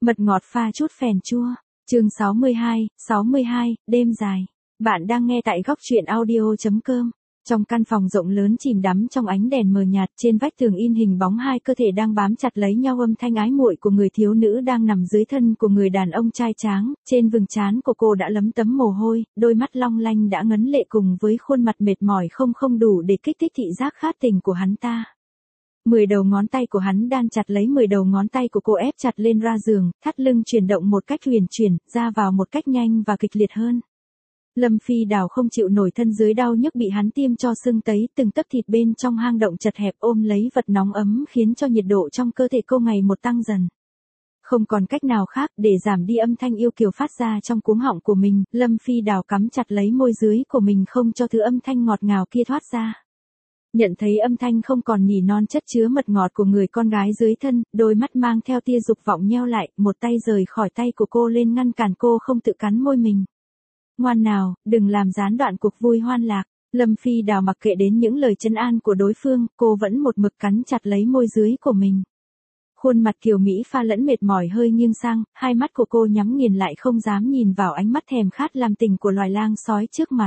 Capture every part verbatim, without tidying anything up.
Mật ngọt pha chút phèn chua. Chương sáu mươi hai, sáu mươi hai, đêm dài. Bạn đang nghe tại góc truyện audio chấm com. Trong căn phòng rộng lớn chìm đắm trong ánh đèn mờ nhạt, trên vách tường in hình bóng hai cơ thể đang bám chặt lấy nhau, âm thanh ái muội của người thiếu nữ đang nằm dưới thân của người đàn ông trai tráng, trên vầng trán của cô đã lấm tấm mồ hôi, đôi mắt long lanh đã ngấn lệ cùng với khuôn mặt mệt mỏi không không đủ để kích thích thị giác khát tình của hắn ta. Mười đầu ngón tay của hắn đan chặt lấy mười đầu ngón tay của cô, ép chặt lên ra giường, thắt lưng chuyển động một cách huyền chuyển, ra vào một cách nhanh và kịch liệt hơn. Lâm Phi Đào không chịu nổi thân dưới đau nhức bị hắn tiêm cho sưng tấy, từng tấc thịt bên trong hang động chật hẹp ôm lấy vật nóng ấm khiến cho nhiệt độ trong cơ thể cô ngày một tăng dần. Không còn cách nào khác để giảm đi âm thanh yêu kiều phát ra trong cuống họng của mình, Lâm Phi Đào cắm chặt lấy môi dưới của mình không cho thứ âm thanh ngọt ngào kia thoát ra. Nhận thấy âm thanh không còn nỉ non chất chứa mật ngọt của người con gái dưới thân, đôi mắt mang theo tia dục vọng nheo lại, một tay rời khỏi tay của cô lên ngăn cản cô không tự cắn môi mình. Ngoan nào, đừng làm gián đoạn cuộc vui hoan lạc. Lâm Phi Đào mặc kệ đến những lời trấn an của đối phương, cô vẫn một mực cắn chặt lấy môi dưới của mình. Khuôn mặt kiều mỹ pha lẫn mệt mỏi hơi nghiêng sang, hai mắt của cô nhắm nghiền lại không dám nhìn vào ánh mắt thèm khát làm tình của loài lang sói trước mặt.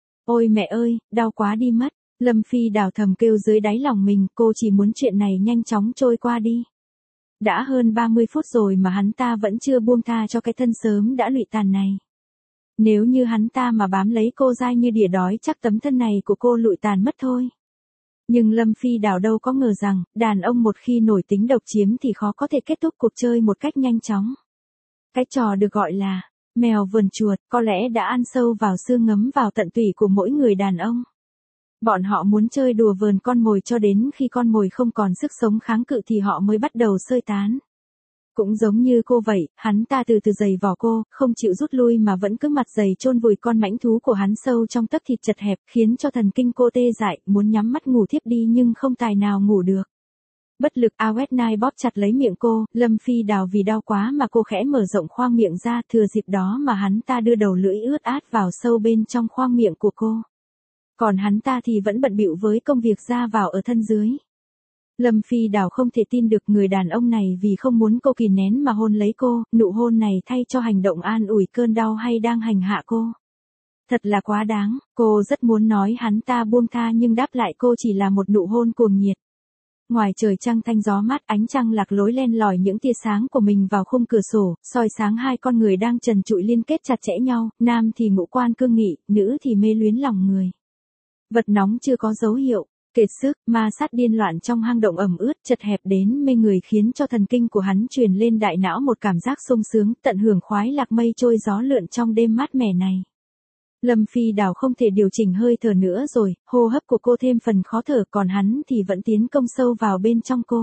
Ôi mẹ ơi, đau quá đi mất. Lâm Phi Đào thầm kêu dưới đáy lòng mình, cô chỉ muốn chuyện này nhanh chóng trôi qua đi. Đã hơn ba mươi phút rồi mà hắn ta vẫn chưa buông tha cho cái thân sớm đã lụy tàn này. Nếu như hắn ta mà bám lấy cô dai như đỉa đói chắc tấm thân này của cô lụi tàn mất thôi. Nhưng Lâm Phi Đào đâu có ngờ rằng, đàn ông một khi nổi tính độc chiếm thì khó có thể kết thúc cuộc chơi một cách nhanh chóng. Cái trò được gọi là mèo vườn chuột có lẽ đã ăn sâu vào xương, ngấm vào tận tủy của mỗi người đàn ông. Bọn họ muốn chơi đùa vờn con mồi cho đến khi con mồi không còn sức sống kháng cự thì họ mới bắt đầu xơi tán. Cũng giống như cô vậy, hắn ta từ từ giày vò cô, không chịu rút lui mà vẫn cứ mặt dày chôn vùi con mãnh thú của hắn sâu trong tấc thịt chật hẹp, khiến cho thần kinh cô tê dại, muốn nhắm mắt ngủ thiếp đi nhưng không tài nào ngủ được. Bất lực, Awet Nai bóp chặt lấy miệng cô, Lâm Phi Đào vì đau quá mà cô khẽ mở rộng khoang miệng ra, thừa dịp đó mà hắn ta đưa đầu lưỡi ướt át vào sâu bên trong khoang miệng của cô. Còn hắn ta thì vẫn bận bịu với công việc ra vào ở thân dưới. Lâm Phi Đào không thể tin được người đàn ông này vì không muốn cô kìm nén mà hôn lấy cô, nụ hôn này thay cho hành động an ủi cơn đau hay đang hành hạ cô. Thật là quá đáng, cô rất muốn nói hắn ta buông tha nhưng đáp lại cô chỉ là một nụ hôn cuồng nhiệt. Ngoài trời trăng thanh gió mát, ánh trăng lạc lối len lỏi những tia sáng của mình vào khung cửa sổ, soi sáng hai con người đang trần trụi liên kết chặt chẽ nhau, nam thì ngũ quan cương nghị, nữ thì mê luyến lòng người. Vật nóng chưa có dấu hiệu, kiệt sức, ma sát điên loạn trong hang động ẩm ướt chật hẹp đến mê người khiến cho thần kinh của hắn truyền lên đại não một cảm giác sung sướng, tận hưởng khoái lạc mây trôi gió lượn trong đêm mát mẻ này. Lâm Phi Đào không thể điều chỉnh hơi thở nữa rồi, hô hấp của cô thêm phần khó thở, còn hắn thì vẫn tiến công sâu vào bên trong cô.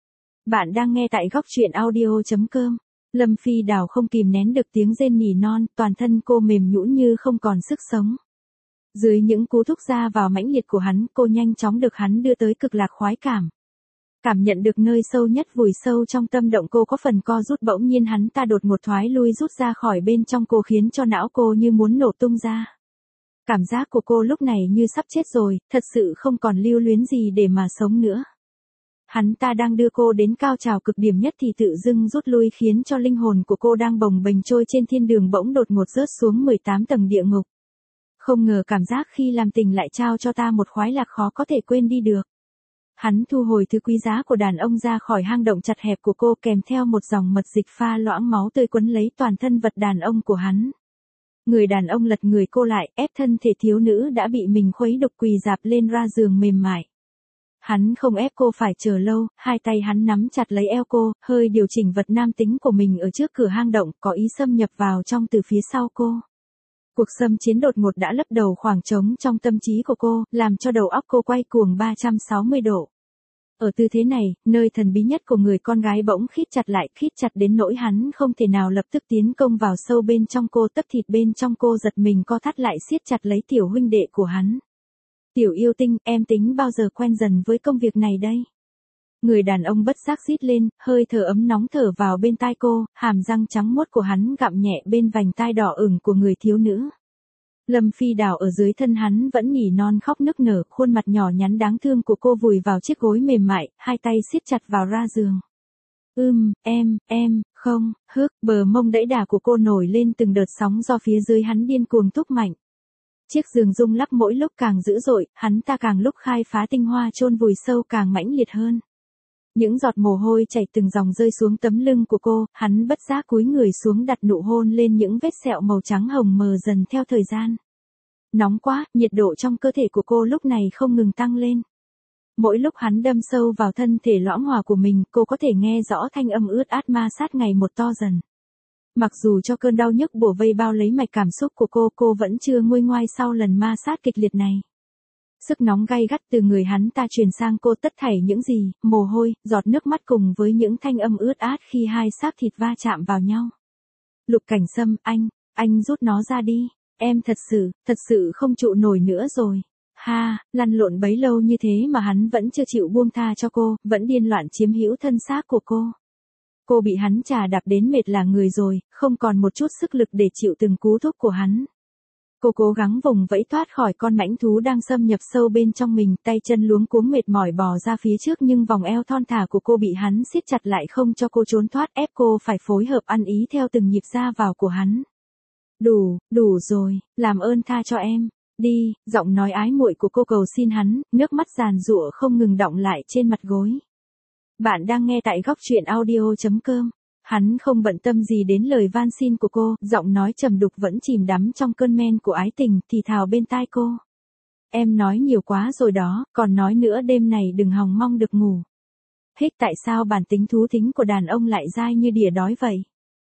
Bạn đang nghe tại góc truyện audio chấm com. Lâm Phi Đào không kìm nén được tiếng rên nỉ non, toàn thân cô mềm nhũn như không còn sức sống. Dưới những cú thúc ra vào mãnh liệt của hắn, cô nhanh chóng được hắn đưa tới cực lạc khoái cảm. Cảm nhận được nơi sâu nhất vùi sâu trong tâm động cô có phần co rút, bỗng nhiên hắn ta đột ngột thoái lui rút ra khỏi bên trong cô khiến cho não cô như muốn nổ tung ra. Cảm giác của cô lúc này như sắp chết rồi, thật sự không còn lưu luyến gì để mà sống nữa. Hắn ta đang đưa cô đến cao trào cực điểm nhất thì tự dưng rút lui khiến cho linh hồn của cô đang bồng bềnh trôi trên thiên đường bỗng đột ngột rớt xuống mười tám tầng địa ngục. Không ngờ cảm giác khi làm tình lại trao cho ta một khoái lạc khó có thể quên đi được. Hắn thu hồi thứ quý giá của đàn ông ra khỏi hang động chặt hẹp của cô kèm theo một dòng mật dịch pha loãng máu tươi quấn lấy toàn thân vật đàn ông của hắn. Người đàn ông lật người cô lại, ép thân thể thiếu nữ đã bị mình khuấy đục quỳ dạp lên ra giường mềm mại. Hắn không ép cô phải chờ lâu, hai tay hắn nắm chặt lấy eo cô, hơi điều chỉnh vật nam tính của mình ở trước cửa hang động, có ý xâm nhập vào trong từ phía sau cô. Cuộc xâm chiến đột ngột đã lấp đầu khoảng trống trong tâm trí của cô, làm cho đầu óc cô quay cuồng ba trăm sáu mươi độ. Ở tư thế này, nơi thần bí nhất của người con gái bỗng khít chặt lại, khít chặt đến nỗi hắn không thể nào lập tức tiến công vào sâu bên trong cô, tấc thịt bên trong cô giật mình co thắt lại siết chặt lấy tiểu huynh đệ của hắn. Tiểu yêu tinh, em tính bao giờ quen dần với công việc này đây? Người đàn ông bất giác rít lên, hơi thở ấm nóng thở vào bên tai cô, hàm răng trắng muốt của hắn gặm nhẹ bên vành tai đỏ ửng của người thiếu nữ. Lâm Phi Đào ở dưới thân hắn vẫn nỉ non khóc nức nở, khuôn mặt nhỏ nhắn đáng thương của cô vùi vào chiếc gối mềm mại, hai tay siết chặt vào ra giường. Ưm, em, em, không, hước, bờ mông đẫy đà của cô nổi lên từng đợt sóng do phía dưới hắn điên cuồng thúc mạnh. Chiếc giường rung lắc mỗi lúc càng dữ dội, hắn ta càng lúc khai phá tinh hoa chôn vùi sâu càng mãnh liệt hơn. Những giọt mồ hôi chảy từng dòng rơi xuống tấm lưng của cô, hắn bất giác cúi người xuống đặt nụ hôn lên những vết sẹo màu trắng hồng mờ dần theo thời gian. Nóng quá, nhiệt độ trong cơ thể của cô lúc này không ngừng tăng lên. Mỗi lúc hắn đâm sâu vào thân thể lõm hòa của mình, cô có thể nghe rõ thanh âm ướt át ma sát ngày một to dần. Mặc dù cho cơn đau nhức bủa vây bao lấy mạch cảm xúc của cô, cô vẫn chưa nguôi ngoai sau lần ma sát kịch liệt này. Sức nóng gay gắt từ người hắn ta truyền sang cô, tất thảy những gì, mồ hôi, giọt nước mắt cùng với những thanh âm ướt át khi hai xác thịt va chạm vào nhau. Lục Cảnh Sâm, anh, anh rút nó ra đi, em thật sự, thật sự không trụ nổi nữa rồi. Ha, lăn lộn bấy lâu như thế mà hắn vẫn chưa chịu buông tha cho cô, vẫn điên loạn chiếm hữu thân xác của cô. Cô bị hắn chà đạp đến mệt là người rồi, không còn một chút sức lực để chịu từng cú thúc của hắn. Cô cố gắng vùng vẫy thoát khỏi con mãnh thú đang xâm nhập sâu bên trong mình, tay chân luống cuống mệt mỏi bò ra phía trước nhưng vòng eo thon thả của cô bị hắn siết chặt lại không cho cô trốn thoát, ép cô phải phối hợp ăn ý theo từng nhịp ra vào của hắn. Đủ, đủ rồi, làm ơn tha cho em. Đi, giọng nói ái muội của cô cầu xin hắn, nước mắt giàn giụa không ngừng đọng lại trên mặt gối. Bạn đang nghe tại góc truyện audio chấm com. Hắn không bận tâm gì đến lời van xin của cô, giọng nói trầm đục vẫn chìm đắm trong cơn men của ái tình, thì thào bên tai cô. Em nói nhiều quá rồi đó, còn nói nữa đêm này đừng hòng mong được ngủ. Hích, tại sao bản tính thú thính của đàn ông lại dai như đỉa đói vậy?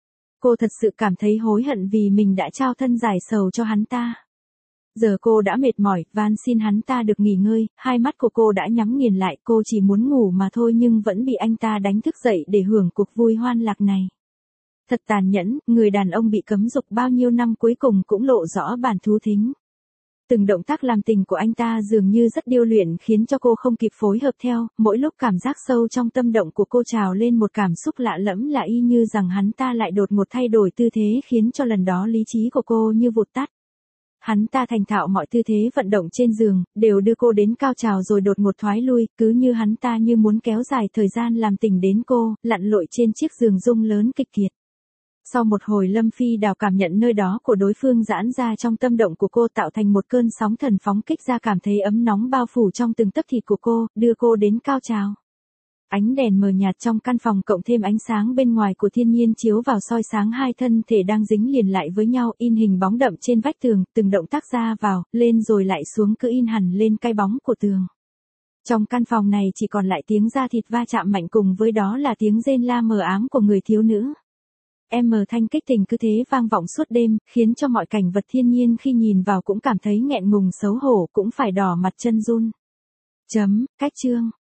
Cô thật sự cảm thấy hối hận vì mình đã trao thân giải sầu cho hắn ta. Giờ cô đã mệt mỏi, van xin hắn ta được nghỉ ngơi, hai mắt của cô đã nhắm nghiền lại, cô chỉ muốn ngủ mà thôi nhưng vẫn bị anh ta đánh thức dậy để hưởng cuộc vui hoan lạc này. Thật tàn nhẫn, người đàn ông bị cấm dục bao nhiêu năm cuối cùng cũng lộ rõ bản thú thính. Từng động tác làm tình của anh ta dường như rất điêu luyện khiến cho cô không kịp phối hợp theo, mỗi lúc cảm giác sâu trong tâm động của cô trào lên một cảm xúc lạ lẫm lạ y như rằng hắn ta lại đột ngột thay đổi tư thế khiến cho lần đó lý trí của cô như vụt tắt. Hắn ta thành thạo mọi tư thế vận động trên giường, đều đưa cô đến cao trào rồi đột ngột thoái lui, cứ như hắn ta như muốn kéo dài thời gian làm tình đến cô, lặn lội trên chiếc giường rung lớn kịch kiệt. Sau một hồi Lâm Phi Đào cảm nhận nơi đó của đối phương giãn ra trong tâm động của cô tạo thành một cơn sóng thần phóng kích ra, cảm thấy ấm nóng bao phủ trong từng tấc thịt của cô, đưa cô đến cao trào. Ánh đèn mờ nhạt trong căn phòng cộng thêm ánh sáng bên ngoài của thiên nhiên chiếu vào soi sáng hai thân thể đang dính liền lại với nhau, in hình bóng đậm trên vách tường, từng động tác ra vào, lên rồi lại xuống cứ in hẳn lên cái bóng của tường. Trong căn phòng này chỉ còn lại tiếng da thịt va chạm mạnh cùng với đó là tiếng rên la mờ ám của người thiếu nữ. Em mờ thanh kích tình cứ thế vang vọng suốt đêm, khiến cho mọi cảnh vật thiên nhiên khi nhìn vào cũng cảm thấy nghẹn ngùng xấu hổ, cũng phải đỏ mặt chân run. Chấm, cách chương.